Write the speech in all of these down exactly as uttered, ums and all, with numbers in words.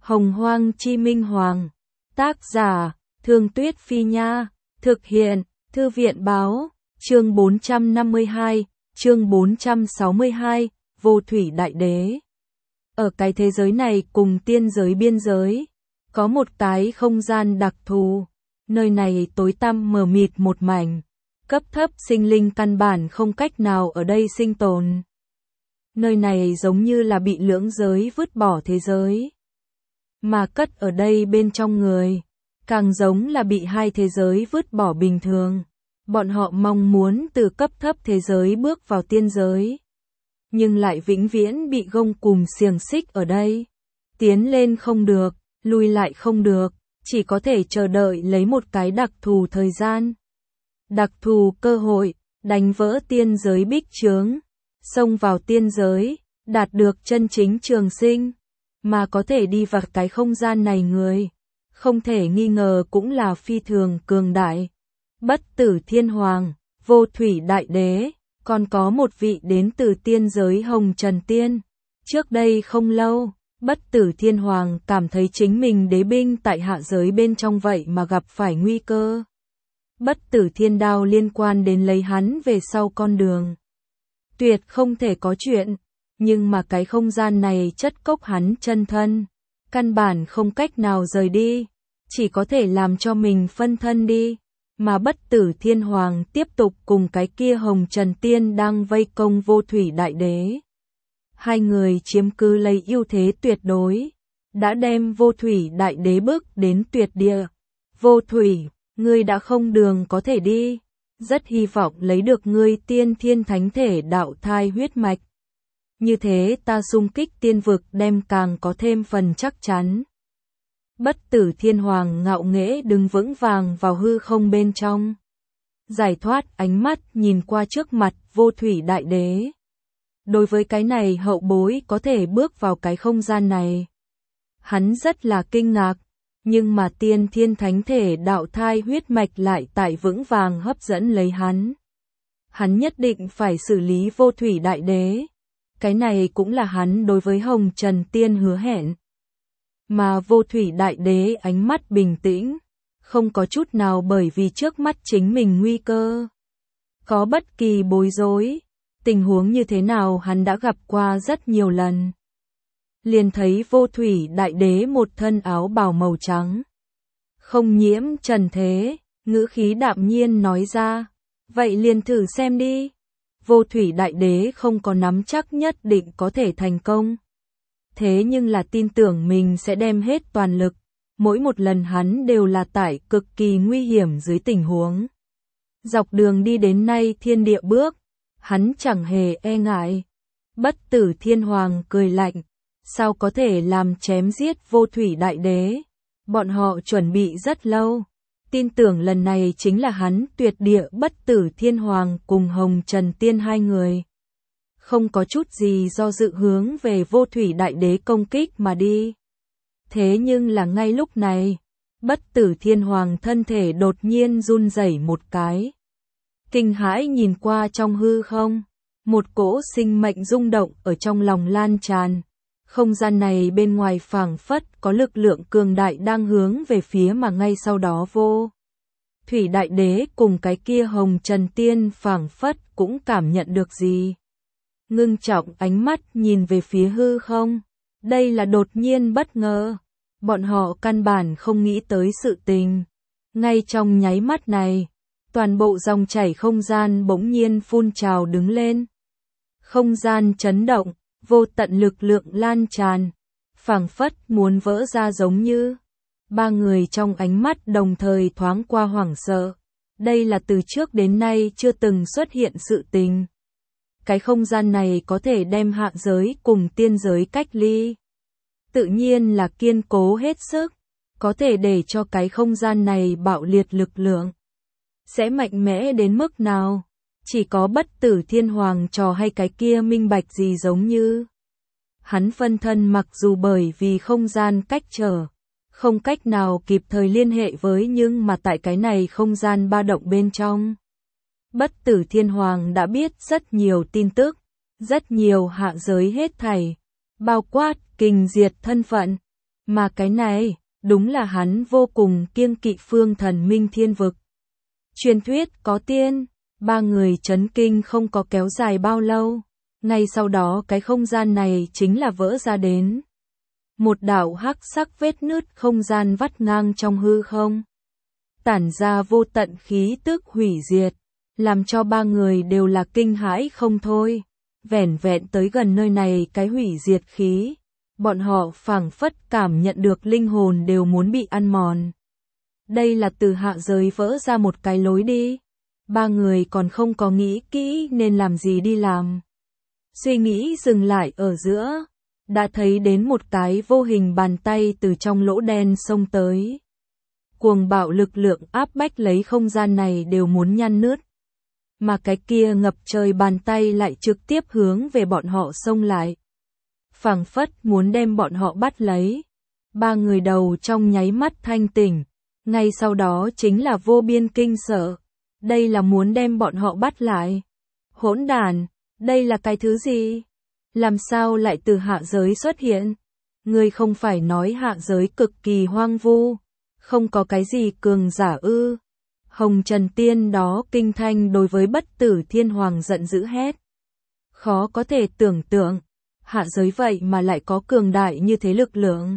Hồng Hoang Chi Minh Hoàng. Tác giả, Thương Tuyết Phi Nha. Thực hiện, Thư viện Báo. Chương bốn trăm năm mươi hai, chương bốn trăm sáu mươi hai, Vô Thủy Đại Đế. Ở cái thế giới này cùng tiên giới biên giới, có một cái không gian đặc thù. Nơi này tối tăm mờ mịt một mảnh, cấp thấp sinh linh căn bản không cách nào ở đây sinh tồn. Nơi này giống như là bị lưỡng giới vứt bỏ thế giới, mà cất ở đây bên trong người, càng giống là bị hai thế giới vứt bỏ bình thường. Bọn họ mong muốn từ cấp thấp thế giới bước vào tiên giới, nhưng lại vĩnh viễn bị gông cùm xiềng xích ở đây. Tiến lên không được, lui lại không được, chỉ có thể chờ đợi lấy một cái đặc thù thời gian, đặc thù cơ hội, đánh vỡ tiên giới bích chướng, xông vào tiên giới, đạt được chân chính trường sinh. Mà có thể đi vào cái không gian này người, không thể nghi ngờ cũng là phi thường cường đại. Bất Tử Thiên Hoàng, Vô Thủy Đại Đế, còn có một vị đến từ tiên giới Hồng Trần Tiên. Trước đây không lâu, Bất Tử Thiên Hoàng cảm thấy chính mình đế binh tại hạ giới bên trong vậy mà gặp phải nguy cơ. Bất Tử Thiên Đao liên quan đến lấy hắn về sau con đường, tuyệt không thể có chuyện. Nhưng mà cái không gian này chất cốc hắn chân thân, căn bản không cách nào rời đi, chỉ có thể làm cho mình phân thân đi. Mà Bất Tử Thiên Hoàng tiếp tục cùng cái kia Hồng Trần Tiên đang vây công Vô Thủy Đại Đế. Hai người chiếm cứ lấy ưu thế tuyệt đối, đã đem Vô Thủy Đại Đế bước đến tuyệt địa. Vô Thủy, ngươi đã không đường có thể đi, rất hy vọng lấy được ngươi tiên thiên thánh thể đạo thai huyết mạch. Như thế ta xung kích tiên vực đem càng có thêm phần chắc chắn. Bất Tử Thiên Hoàng ngạo nghễ đứng vững vàng vào hư không bên trong, giải thoát ánh mắt nhìn qua trước mặt Vô Thủy Đại Đế. Đối với cái này hậu bối có thể bước vào cái không gian này, hắn rất là kinh ngạc, nhưng mà tiên thiên thánh thể đạo thai huyết mạch lại tại vững vàng hấp dẫn lấy hắn. Hắn nhất định phải xử lý Vô Thủy Đại Đế. Cái này cũng là hắn đối với Hồng Trần Tiên hứa hẹn. Mà Vô Thủy Đại Đế ánh mắt bình tĩnh, không có chút nào bởi vì trước mắt chính mình nguy cơ có bất kỳ bối rối. Tình huống như thế nào hắn đã gặp qua rất nhiều lần. Liền thấy Vô Thủy Đại Đế một thân áo bào màu trắng, không nhiễm trần thế, ngữ khí đạm nhiên nói ra, vậy liền thử xem đi. Vô Thủy Đại Đế không có nắm chắc nhất định có thể thành công, thế nhưng là tin tưởng mình sẽ đem hết toàn lực. Mỗi một lần hắn đều là tại cực kỳ nguy hiểm dưới tình huống. Dọc đường đi đến nay thiên địa bước, hắn chẳng hề e ngại. Bất Tử Thiên Hoàng cười lạnh, sao có thể làm chém giết Vô Thủy Đại Đế? Bọn họ chuẩn bị rất lâu, tin tưởng lần này chính là hắn tuyệt địa. Bất Tử Thiên Hoàng cùng Hồng Trần Tiên hai người, không có chút gì do dự hướng về Vô Thủy Đại Đế công kích mà đi. Thế nhưng là ngay lúc này, Bất Tử Thiên Hoàng thân thể đột nhiên run rẩy một cái. Kinh hãi nhìn qua trong hư không, một cỗ sinh mệnh rung động ở trong lòng lan tràn. Không gian này bên ngoài phảng phất có lực lượng cường đại đang hướng về phía mà ngay sau đó Vô Thủy Đại Đế cùng cái kia Hồng Trần Tiên phảng phất cũng cảm nhận được gì. Ngưng trọng ánh mắt nhìn về phía hư không. Đây là đột nhiên bất ngờ. Bọn họ căn bản không nghĩ tới sự tình. Ngay trong nháy mắt này, toàn bộ dòng chảy không gian bỗng nhiên phun trào đứng lên. Không gian chấn động, vô tận lực lượng lan tràn, phảng phất muốn vỡ ra giống như. Ba người trong ánh mắt đồng thời thoáng qua hoảng sợ. Đây là từ trước đến nay chưa từng xuất hiện sự tình. Cái không gian này có thể đem hạ giới cùng tiên giới cách ly, tự nhiên là kiên cố hết sức. Có thể để cho cái không gian này bạo liệt lực lượng, sẽ mạnh mẽ đến mức nào, chỉ có Bất Tử Thiên Hoàng trò hay cái kia minh bạch gì giống như. Hắn phân thân mặc dù bởi vì không gian cách trở, không cách nào kịp thời liên hệ với, nhưng mà tại cái này không gian ba động bên trong, Bất Tử Thiên Hoàng đã biết rất nhiều tin tức, rất nhiều hạ giới hết thảy, bao quát kình diệt thân phận, Mà cái này, đúng là hắn vô cùng kiêng kỵ phương thần minh thiên vực. Truyền thuyết có tiên, ba người chấn kinh không có kéo dài bao lâu. Ngay sau đó cái không gian này chính là vỡ ra đến. Một đạo hắc sắc vết nứt không gian vắt ngang trong hư không. Tản ra vô tận khí tức hủy diệt, làm cho ba người đều là kinh hãi không thôi. Vẻn vẹn tới gần nơi này cái hủy diệt khí, bọn họ phảng phất cảm nhận được linh hồn đều muốn bị ăn mòn. Đây là từ hạ giới vỡ ra một cái lối đi. Ba người còn không có nghĩ kỹ nên làm gì đi làm. Suy nghĩ dừng lại ở giữa, đã thấy đến một cái vô hình bàn tay từ trong lỗ đen xông tới. Cuồng bạo lực lượng áp bách lấy không gian này đều muốn nhăn nứt. Mà cái kia ngập trời bàn tay lại trực tiếp hướng về bọn họ xông lại. Phảng phất muốn đem bọn họ bắt lấy. Ba người đầu trong nháy mắt thanh tỉnh. Ngay sau đó chính là vô biên kinh sợ. Đây là muốn đem bọn họ bắt lại. Hỗn đản, đây là cái thứ gì? Làm sao lại từ hạ giới xuất hiện? Ngươi không phải nói hạ giới cực kỳ hoang vu, không có cái gì cường giả ư? Hồng Trần Tiên đó kinh thanh đối với Bất Tử Thiên Hoàng giận dữ hét. Khó có thể tưởng tượng, hạ giới vậy mà lại có cường đại như thế lực lượng.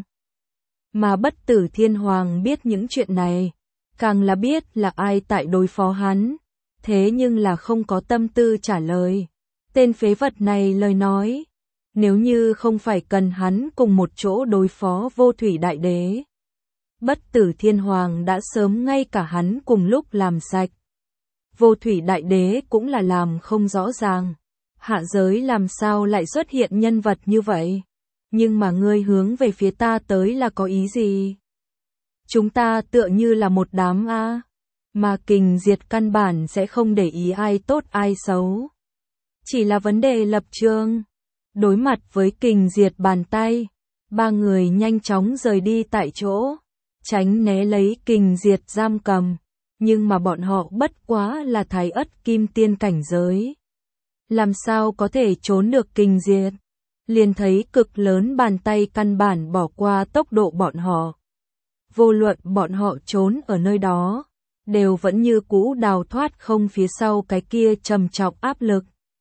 Mà Bất Tử Thiên Hoàng biết những chuyện này, càng là biết là ai tại đối phó hắn, thế nhưng là không có tâm tư trả lời. Tên phế vật này lời nói, nếu như không phải cần hắn cùng một chỗ đối phó Vô Thủy Đại Đế, Bất Tử Thiên Hoàng đã sớm ngay cả hắn cùng lúc làm sạch. Vô Thủy Đại Đế cũng là làm không rõ ràng, hạ giới làm sao lại xuất hiện nhân vật như vậy, nhưng mà ngươi hướng về phía ta tới là có ý gì? Chúng ta tựa như là một đám a, mà Kình Diệt căn bản sẽ không để ý ai tốt ai xấu. Chỉ là vấn đề lập trường. Đối mặt với Kình Diệt bàn tay, ba người nhanh chóng rời đi tại chỗ, tránh né lấy Kình Diệt giam cầm, nhưng mà bọn họ bất quá là thái ất kim tiên cảnh giới. Làm sao có thể trốn được Kình Diệt? Liền thấy cực lớn bàn tay căn bản bỏ qua tốc độ bọn họ. Vô luận bọn họ trốn ở nơi đó, đều vẫn như cũ đào thoát không phía sau cái kia trầm trọng áp lực.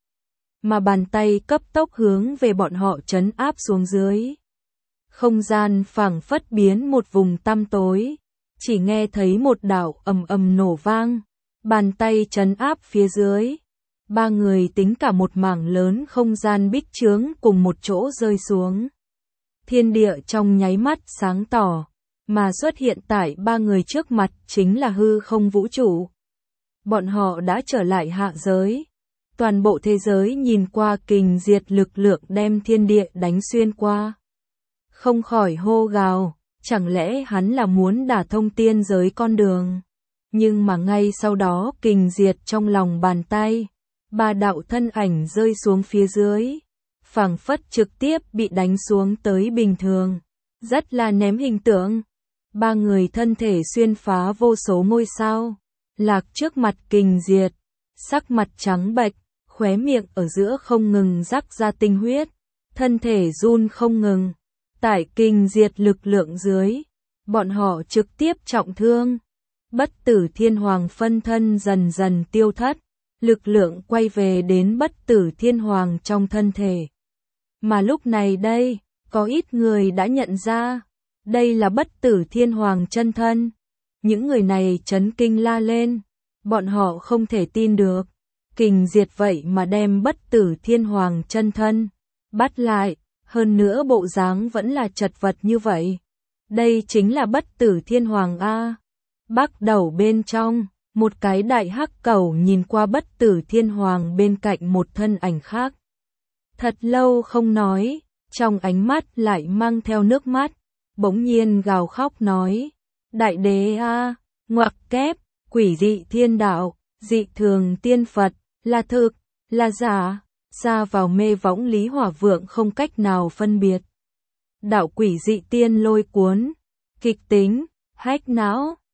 Mà bàn tay cấp tốc hướng về bọn họ trấn áp xuống dưới. Không gian phảng phất biến một vùng tăm tối, chỉ nghe thấy một đạo ầm ầm nổ vang, bàn tay trấn áp phía dưới. Ba người tính cả một mảng lớn không gian bích chướng cùng một chỗ rơi xuống. Thiên địa trong nháy mắt sáng tỏ, mà xuất hiện tại ba người trước mặt chính là hư không vũ trụ. Bọn họ đã trở lại hạ giới. Toàn bộ thế giới nhìn qua Kình Diệt lực lượng đem thiên địa đánh xuyên qua. Không khỏi hô gào, chẳng lẽ hắn là muốn đả thông tiên giới con đường. Nhưng mà ngay sau đó Kình Diệt trong lòng bàn tay, ba đạo thân ảnh rơi xuống phía dưới, phảng phất trực tiếp bị đánh xuống tới bình thường, rất là ném hình tượng. Ba người thân thể xuyên phá vô số ngôi sao, lạc trước mặt Kình Diệt, sắc mặt trắng bệch, khóe miệng ở giữa không ngừng rắc ra tinh huyết, thân thể run không ngừng. Tại Kình Diệt lực lượng dưới, bọn họ trực tiếp trọng thương. Bất Tử Thiên Hoàng phân thân dần dần tiêu thất, lực lượng quay về đến Bất Tử Thiên Hoàng trong thân thể. Mà lúc này đây, có ít người đã nhận ra, đây là Bất Tử Thiên Hoàng chân thân. Những người này chấn kinh la lên, bọn họ không thể tin được. Kình Diệt vậy mà đem Bất Tử Thiên Hoàng chân thân bắt lại, hơn nữa bộ dáng vẫn là chật vật như vậy. Đây chính là Bất Tử Thiên Hoàng a. Bắc đầu bên trong, một cái đại hắc cẩu nhìn qua Bất Tử Thiên Hoàng bên cạnh một thân ảnh khác. Thật lâu không nói, trong ánh mắt lại mang theo nước mắt, bỗng nhiên gào khóc nói: "Đại đế a, ngoặc kép, quỷ dị thiên đạo, dị thường tiên Phật, là thực, là giả." Xa vào mê võng Lý Hỏa Vượng không cách nào phân biệt. Đạo quỷ dị tiên lôi cuốn, kịch tính, hách não,